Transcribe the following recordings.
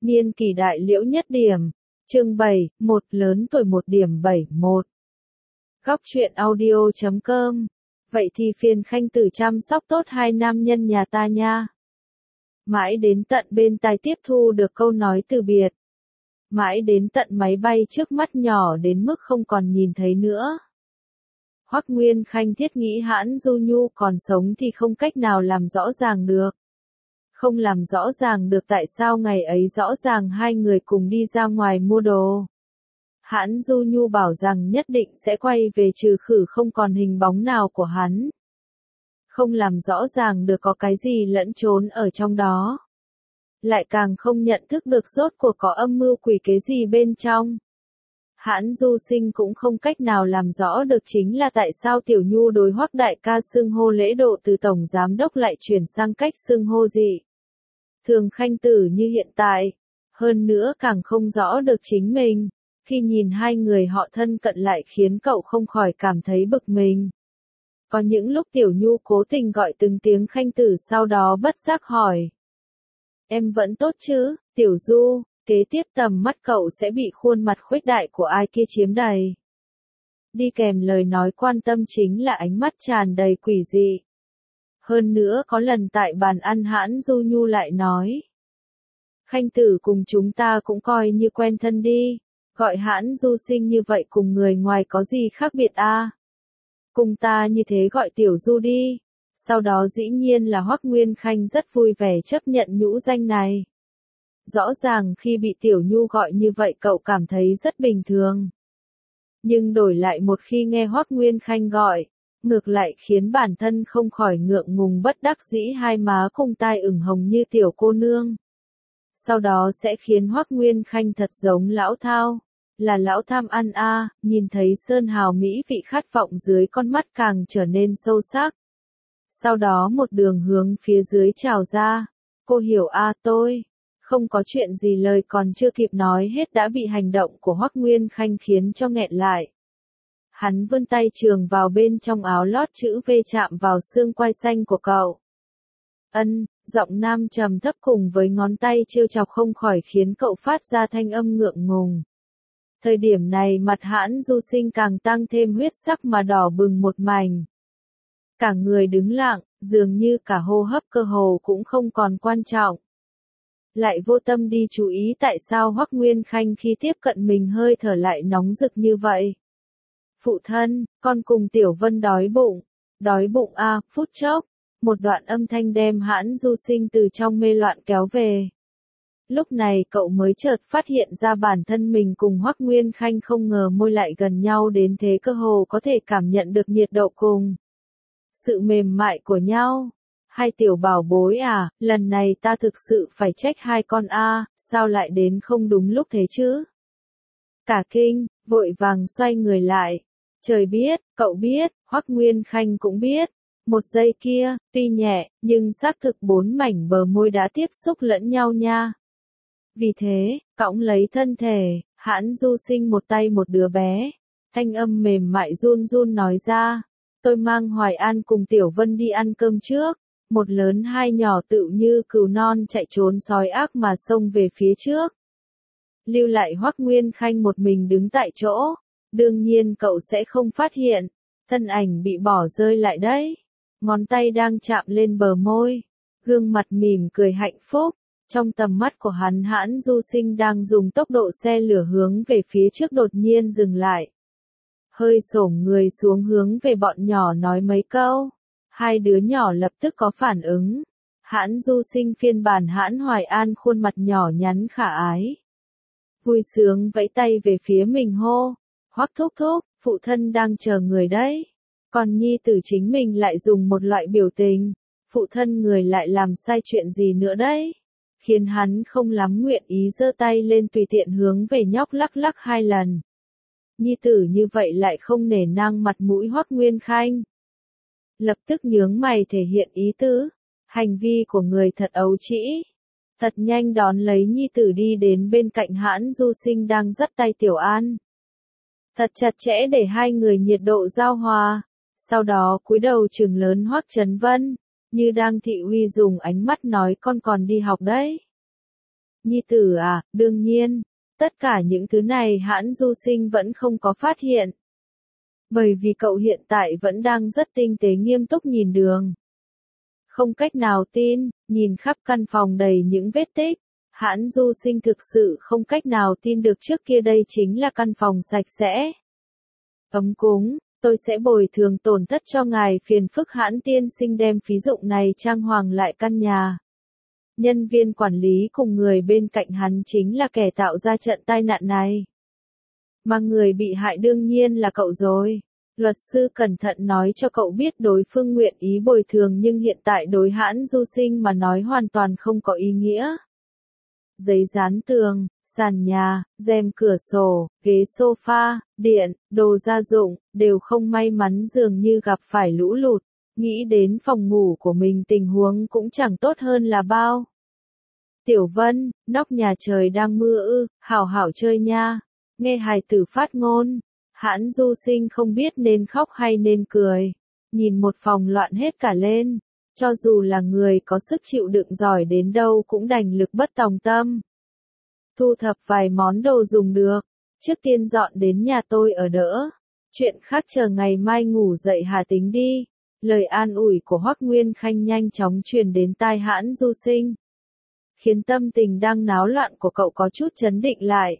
Niên kỷ đại liễu nhất điểm. Chương 7, một lớn tuổi 1.71. Góc truyện audio.com. Vậy thì phiền Khanh Tử chăm sóc tốt hai nam nhân nhà ta nha. Mãi đến tận bên tai tiếp thu được câu nói từ biệt. Mãi đến tận máy bay trước mắt nhỏ đến mức không còn nhìn thấy nữa. Hoắc Nguyên Khanh thiết nghĩ Hãn Du Nhu còn sống thì không cách nào làm rõ ràng được. Không làm rõ ràng được tại sao ngày ấy rõ ràng hai người cùng đi ra ngoài mua đồ. Hãn Du Nhu bảo rằng nhất định sẽ quay về trừ khử không còn hình bóng nào của hắn. Không làm rõ ràng được có cái gì lẫn trốn ở trong đó. Lại càng không nhận thức được rốt cuộc có âm mưu quỷ kế gì bên trong. Hãn Du Sinh cũng không cách nào làm rõ được chính là tại sao Tiểu Nhu đối Hoắc đại ca xưng hô lễ độ từ tổng giám đốc lại chuyển sang cách xưng hô dị thường Khanh Tử như hiện tại. Hơn nữa càng không rõ được chính mình, khi nhìn hai người họ thân cận lại khiến cậu không khỏi cảm thấy bực mình. Có những lúc Tiểu Nhu cố tình gọi từng tiếng Khanh Tử sau đó bất giác hỏi. Em vẫn tốt chứ, Tiểu Du? Kế tiếp tầm mắt cậu sẽ bị khuôn mặt khuếch đại của ai kia chiếm đầy. Đi kèm lời nói quan tâm chính là ánh mắt tràn đầy quỷ dị. Hơn nữa có lần tại bàn ăn Hãn Du Nhu lại nói. Khanh Tử cùng chúng ta cũng coi như quen thân đi, gọi Hãn Du Sinh như vậy cùng người ngoài có gì khác biệt à? Cùng ta như thế gọi Tiểu Du đi. Sau đó dĩ nhiên là Hoắc Nguyên Khanh rất vui vẻ chấp nhận nhũ danh này. Rõ ràng khi bị Tiểu Nhu gọi như vậy cậu cảm thấy rất bình thường. Nhưng đổi lại một khi nghe Hoắc Nguyên Khanh gọi, ngược lại khiến bản thân không khỏi ngượng ngùng bất đắc dĩ hai má cùng tai ửng hồng như tiểu cô nương. Sau đó sẽ khiến Hoắc Nguyên Khanh thật giống lão thao, là lão tham ăn a, nhìn thấy sơn hào mỹ vị khát vọng dưới con mắt càng trở nên sâu sắc. Sau đó một đường hướng phía dưới trào ra, cô hiểu a tôi. Không có chuyện gì lời còn chưa kịp nói hết đã bị hành động của Hoắc Nguyên Khanh khiến cho nghẹn lại. Hắn vươn tay trường vào bên trong áo lót chữ V chạm vào xương quai xanh của cậu. Giọng nam trầm thấp cùng với ngón tay trêu chọc không khỏi khiến cậu phát ra thanh âm ngượng ngùng. Thời điểm này mặt Hãn Du Sinh càng tăng thêm huyết sắc mà đỏ bừng một mảnh. Cả người đứng lặng, dường như cả hô hấp cơ hồ cũng không còn quan trọng. Lại vô tâm đi chú ý tại sao Hoắc Nguyên Khanh khi tiếp cận mình hơi thở lại nóng rực như vậy. Phụ thân, con cùng Tiểu Vân đói bụng a, phút chốc, một đoạn âm thanh đem Hãn Du Sinh từ trong mê loạn kéo về. Lúc này cậu mới chợt phát hiện ra bản thân mình cùng Hoắc Nguyên Khanh không ngờ môi lại gần nhau đến thế cơ hồ có thể cảm nhận được nhiệt độ cùng sự mềm mại của nhau. Hai tiểu bảo bối à, lần này ta thực sự phải trách hai con a, sao lại đến không đúng lúc thế chứ? Cả kinh, vội vàng xoay người lại. Trời biết, cậu biết, Hoắc Nguyên Khanh cũng biết. Một giây kia, tuy nhẹ, nhưng xác thực bốn mảnh bờ môi đã tiếp xúc lẫn nhau nha. Vì thế, cõng lấy thân thể, Hãn Du Sinh một tay một đứa bé. Thanh âm mềm mại run run nói ra. Tôi mang Hoài An cùng Tiểu Vân đi ăn cơm trước. Một lớn hai nhỏ tựu như cừu non chạy trốn sói ác mà xông về phía trước. Lưu lại Hoắc Nguyên Khanh một mình đứng tại chỗ. Đương nhiên cậu sẽ không phát hiện. Thân ảnh bị bỏ rơi lại đấy. Ngón tay đang chạm lên bờ môi. Gương mặt mỉm cười hạnh phúc. Trong tầm mắt của hắn Hãn Du Sinh đang dùng tốc độ xe lửa hướng về phía trước đột nhiên dừng lại. Hơi xổm người xuống hướng về bọn nhỏ nói mấy câu. Hai đứa nhỏ lập tức có phản ứng. Hãn Du Sinh phiên bản Hãn Hoài An khuôn mặt nhỏ nhắn khả ái. Vui sướng vẫy tay về phía mình hô. Hoắc thúc thúc, phụ thân đang chờ người đấy. Còn nhi tử chính mình lại dùng một loại biểu tình. Phụ thân người lại làm sai chuyện gì nữa đấy. Khiến hắn không lắm nguyện ý giơ tay lên tùy tiện hướng về nhóc lắc lắc hai lần. Nhi tử như vậy lại không nể nang mặt mũi Hoắc Nguyên Khanh. Lập tức nhướng mày thể hiện ý tứ. Hành vi của người thật ấu trĩ. Thật nhanh đón lấy nhi tử đi đến bên cạnh Hãn Du Sinh đang dắt tay Tiểu An. Thật chặt chẽ để hai người nhiệt độ giao hòa. Sau đó cúi đầu trừng lớn Hoắc Chấn Vân. Như đang thị uy dùng ánh mắt nói con còn đi học đấy. Nhi tử à, đương nhiên. Tất cả những thứ này Hãn Du Sinh vẫn không có phát hiện. Bởi vì cậu hiện tại vẫn đang rất tinh tế nghiêm túc nhìn đường. Không cách nào tin, nhìn khắp căn phòng đầy những vết tích. Hãn Du Sinh thực sự không cách nào tin được trước kia đây chính là căn phòng sạch sẽ. Ấm cúng, tôi sẽ bồi thường tổn thất cho ngài, phiền phức Hãn tiên sinh đem phí dụng này trang hoàng lại căn nhà. Nhân viên quản lý cùng người bên cạnh hắn chính là kẻ tạo ra trận tai nạn này. Mà người bị hại đương nhiên là cậu rồi. Luật sư cẩn thận nói cho cậu biết đối phương nguyện ý bồi thường nhưng hiện tại đối Hãn Du Sinh mà nói hoàn toàn không có ý nghĩa. Giấy dán tường, sàn nhà, rèm cửa sổ, ghế sofa, điện, đồ gia dụng, đều không may mắn dường như gặp phải lũ lụt. Nghĩ đến phòng ngủ của mình tình huống cũng chẳng tốt hơn là bao. Tiểu Vân, nóc nhà trời đang mưa ư, hảo hảo chơi nha. Nghe hài tử phát ngôn, Hãn Du Sinh không biết nên khóc hay nên cười. Nhìn một phòng loạn hết cả lên. Cho dù là người có sức chịu đựng giỏi đến đâu cũng đành lực bất tòng tâm. Thu thập vài món đồ dùng được. Trước tiên dọn đến nhà tôi ở đỡ. Chuyện khác chờ ngày mai ngủ dậy hà tính đi. Lời an ủi của Hoắc Nguyên Khanh nhanh chóng truyền đến tai Hãn Du Sinh. Khiến tâm tình đang náo loạn của cậu có chút trấn định lại.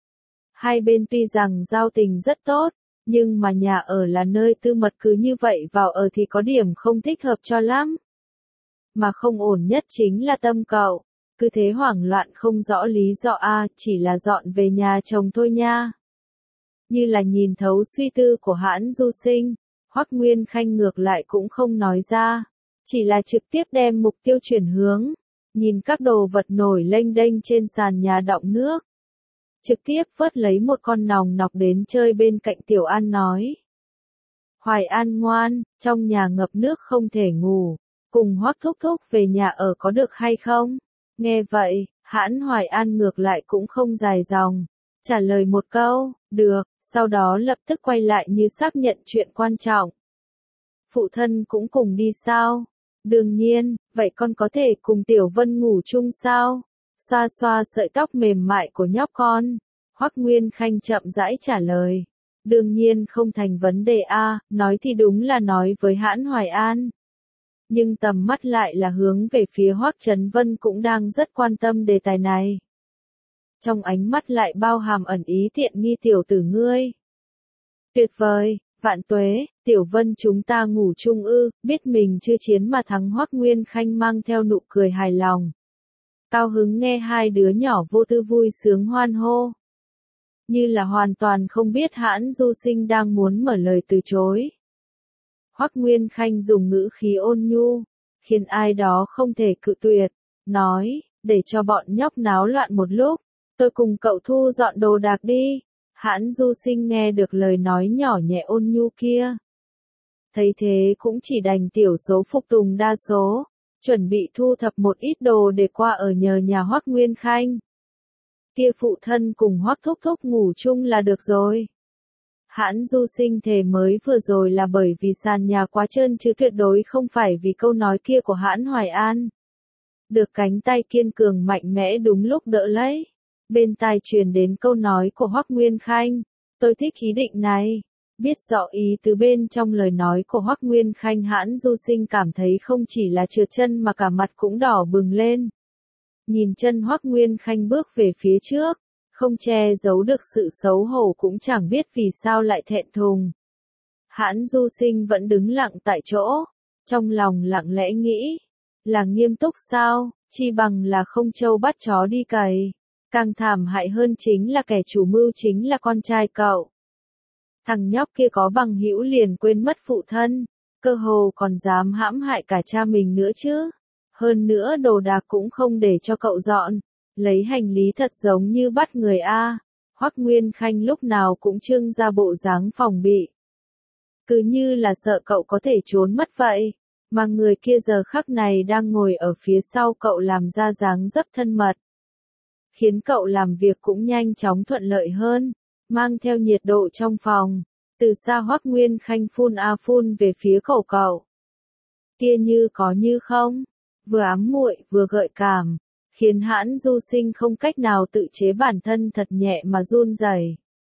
Hai bên tuy rằng giao tình rất tốt, nhưng mà nhà ở là nơi tư mật, cứ như vậy vào ở thì có điểm không thích hợp cho lắm. Mà không ổn nhất chính là tâm cậu, cứ thế hoảng loạn không rõ lý do chỉ là dọn về nhà chồng thôi nha. Như là nhìn thấu suy tư của Hãn Du Sinh, Hoắc Nguyên Khanh ngược lại cũng không nói ra, chỉ là trực tiếp đem mục tiêu chuyển hướng, nhìn các đồ vật nổi lênh đênh trên sàn nhà đọng nước. Trực tiếp vớt lấy một con nòng nọc đến chơi bên cạnh Tiểu An nói. Hoài An ngoan, trong nhà ngập nước không thể ngủ, cùng Hoắc thúc thúc về nhà ở có được hay không? Nghe vậy, Hãn Hoài An ngược lại cũng không dài dòng, trả lời một câu, được, sau đó lập tức quay lại như xác nhận chuyện quan trọng. Phụ thân cũng cùng đi sao? Đương nhiên, vậy con có thể cùng Tiểu Vân ngủ chung sao? Xoa xoa sợi tóc mềm mại của nhóc con. Hoắc Nguyên Khanh chậm rãi trả lời. Đương nhiên không thành vấn đề nói thì đúng là nói với Hãn Hoài An. Nhưng tầm mắt lại là hướng về phía Hoắc Trấn Vân cũng đang rất quan tâm đề tài này. Trong ánh mắt lại bao hàm ẩn ý tiện nghi tiểu tử ngươi. Tuyệt vời, vạn tuế, Tiểu Vân chúng ta ngủ chung ư, biết mình chưa chiến mà thắng. Hoắc Nguyên Khanh mang theo nụ cười hài lòng. Cao hứng nghe hai đứa nhỏ vô tư vui sướng hoan hô. Như là hoàn toàn không biết Hãn Du Sinh đang muốn mở lời từ chối. Hoắc Nguyên Khanh dùng ngữ khí ôn nhu, khiến ai đó không thể cự tuyệt, nói, để cho bọn nhóc náo loạn một lúc, tôi cùng cậu thu dọn đồ đạc đi. Hãn Du Sinh nghe được lời nói nhỏ nhẹ ôn nhu kia. Thấy thế cũng chỉ đành tiểu số phục tùng đa số, chuẩn bị thu thập một ít đồ để qua ở nhờ nhà Hoắc Nguyên Khanh. Kia phụ thân cùng Hoắc thúc thúc ngủ chung là được rồi. Hãn Du Sinh thề mới vừa rồi là bởi vì sàn nhà quá trơn chứ tuyệt đối không phải vì câu nói kia của Hãn Hoài An. Được cánh tay kiên cường mạnh mẽ đúng lúc đỡ lấy. Bên tai truyền đến câu nói của Hoắc Nguyên Khanh. Tôi thích ý định này. Biết rõ ý từ bên trong lời nói của Hoắc Nguyên Khanh, Hãn Du Sinh cảm thấy không chỉ là trượt chân mà cả mặt cũng đỏ bừng lên. Nhìn chân Hoắc Nguyên Khanh bước về phía trước, không che giấu được sự xấu hổ cũng chẳng biết vì sao lại thẹn thùng. Hãn Du Sinh vẫn đứng lặng tại chỗ, trong lòng lặng lẽ nghĩ, là nghiêm túc sao, chi bằng là không trâu bắt chó đi cày. Càng thảm hại hơn chính là kẻ chủ mưu chính là con trai cậu. Thằng nhóc kia có bằng hữu liền quên mất phụ thân, cơ hồ còn dám hãm hại cả cha mình nữa chứ. Hơn nữa đồ đạc cũng không để cho cậu dọn, lấy hành lý thật giống như bắt người Hoắc Nguyên Khanh lúc nào cũng trưng ra bộ dáng phòng bị. Cứ như là sợ cậu có thể trốn mất vậy, mà người kia giờ khắc này đang ngồi ở phía sau cậu làm ra dáng rất thân mật. Khiến cậu làm việc cũng nhanh chóng thuận lợi hơn, mang theo nhiệt độ trong phòng. Từ xa Hoắc Nguyên Khanh phun phun về phía cậu. Kia như có như không, vừa ám muội vừa gợi cảm, khiến Hãn Du Sinh không cách nào tự chế bản thân thật nhẹ mà run rẩy.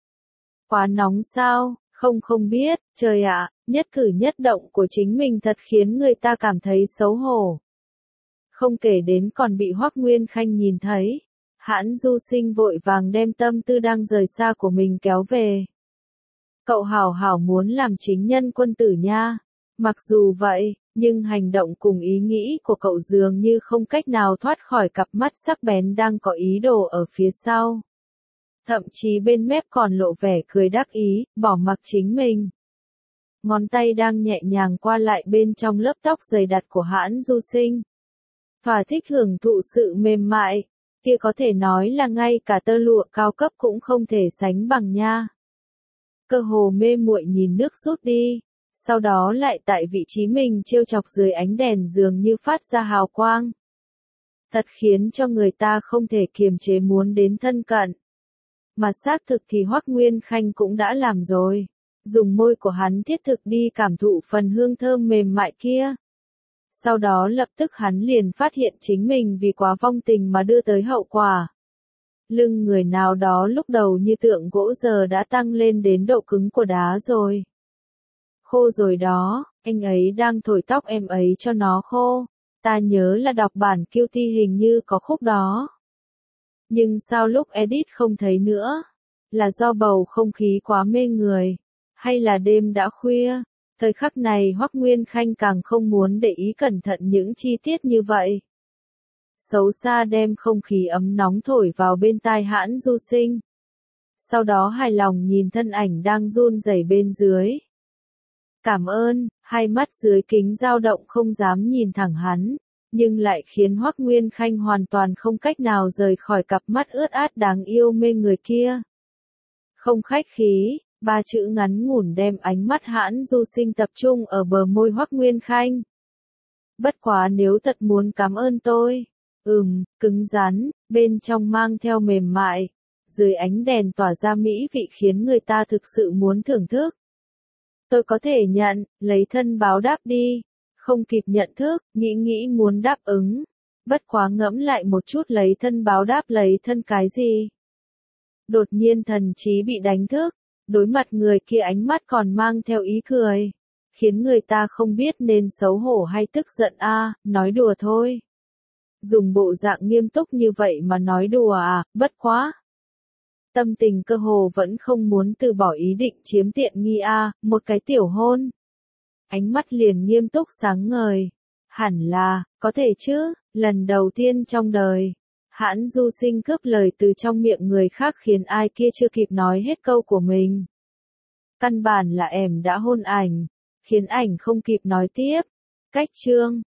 Quá nóng sao? Không biết, trời ạ, nhất cử nhất động của chính mình thật khiến người ta cảm thấy xấu hổ. Không kể đến còn bị Hoắc Nguyên Khanh nhìn thấy. Hãn Du Sinh vội vàng đem tâm tư đang rời xa của mình kéo về. Cậu hảo hảo muốn làm chính nhân quân tử nha. Mặc dù vậy, nhưng hành động cùng ý nghĩ của cậu dường như không cách nào thoát khỏi cặp mắt sắc bén đang có ý đồ ở phía sau. Thậm chí bên mép còn lộ vẻ cười đắc ý, bỏ mặc chính mình. Ngón tay đang nhẹ nhàng qua lại bên trong lớp tóc dày đặc của Hãn Du Sinh. Thỏa thích hưởng thụ sự mềm mại, kia có thể nói là ngay cả tơ lụa cao cấp cũng không thể sánh bằng nha. Cơ hồ mê muội nhìn nước rút đi, sau đó lại tại vị trí mình trêu chọc dưới ánh đèn dường như phát ra hào quang. Thật khiến cho người ta không thể kiềm chế muốn đến thân cận. Mà xác thực thì Hoắc Nguyên Khanh cũng đã làm rồi. Dùng môi của hắn thiết thực đi cảm thụ phần hương thơm mềm mại kia. Sau đó lập tức hắn liền phát hiện chính mình vì quá vong tình mà đưa tới hậu quả. Lưng người nào đó lúc đầu như tượng gỗ giờ đã tăng lên đến độ cứng của đá rồi. Khô rồi đó, anh ấy đang thổi tóc em ấy cho nó khô. Ta nhớ là đọc bản Cutie hình như có khúc đó. Nhưng sao lúc edit không thấy nữa? Là do bầu không khí quá mê người? Hay là đêm đã khuya? Thời khắc này Hoắc Nguyên Khanh càng không muốn để ý cẩn thận những chi tiết như vậy. Xấu xa đem không khí ấm nóng thổi vào bên tai Hãn Du Sinh. Sau đó hài lòng nhìn thân ảnh đang run rẩy bên dưới. Cảm ơn, hai mắt dưới kính dao động không dám nhìn thẳng hắn, nhưng lại khiến Hoắc Nguyên Khanh hoàn toàn không cách nào rời khỏi cặp mắt ướt át đáng yêu mê người kia. Không khách khí, ba chữ ngắn ngủn đem ánh mắt Hãn Du Sinh tập trung ở bờ môi Hoắc Nguyên Khanh. Bất quá nếu thật muốn cảm ơn tôi. Cứng rắn, bên trong mang theo mềm mại. Dưới ánh đèn tỏa ra mỹ vị khiến người ta thực sự muốn thưởng thức. Tôi có thể nhận, lấy thân báo đáp đi. Không kịp nhận thức, nghĩ muốn đáp ứng. Bất quá ngẫm lại một chút lấy thân báo đáp lấy thân cái gì. Đột nhiên thần trí bị đánh thức. Đối mặt người kia ánh mắt còn mang theo ý cười. Khiến người ta không biết nên xấu hổ hay tức giận nói đùa thôi. Dùng bộ dạng nghiêm túc như vậy mà nói đùa bất quá. Tâm tình cơ hồ vẫn không muốn từ bỏ ý định chiếm tiện nghi một cái tiểu hôn. Ánh mắt liền nghiêm túc sáng ngời. Hẳn là, có thể chứ, lần đầu tiên trong đời. Hãn Du Sinh cướp lời từ trong miệng người khác khiến ai kia chưa kịp nói hết câu của mình. Căn bản là em đã hôn ảnh, khiến ảnh không kịp nói tiếp. Cách chương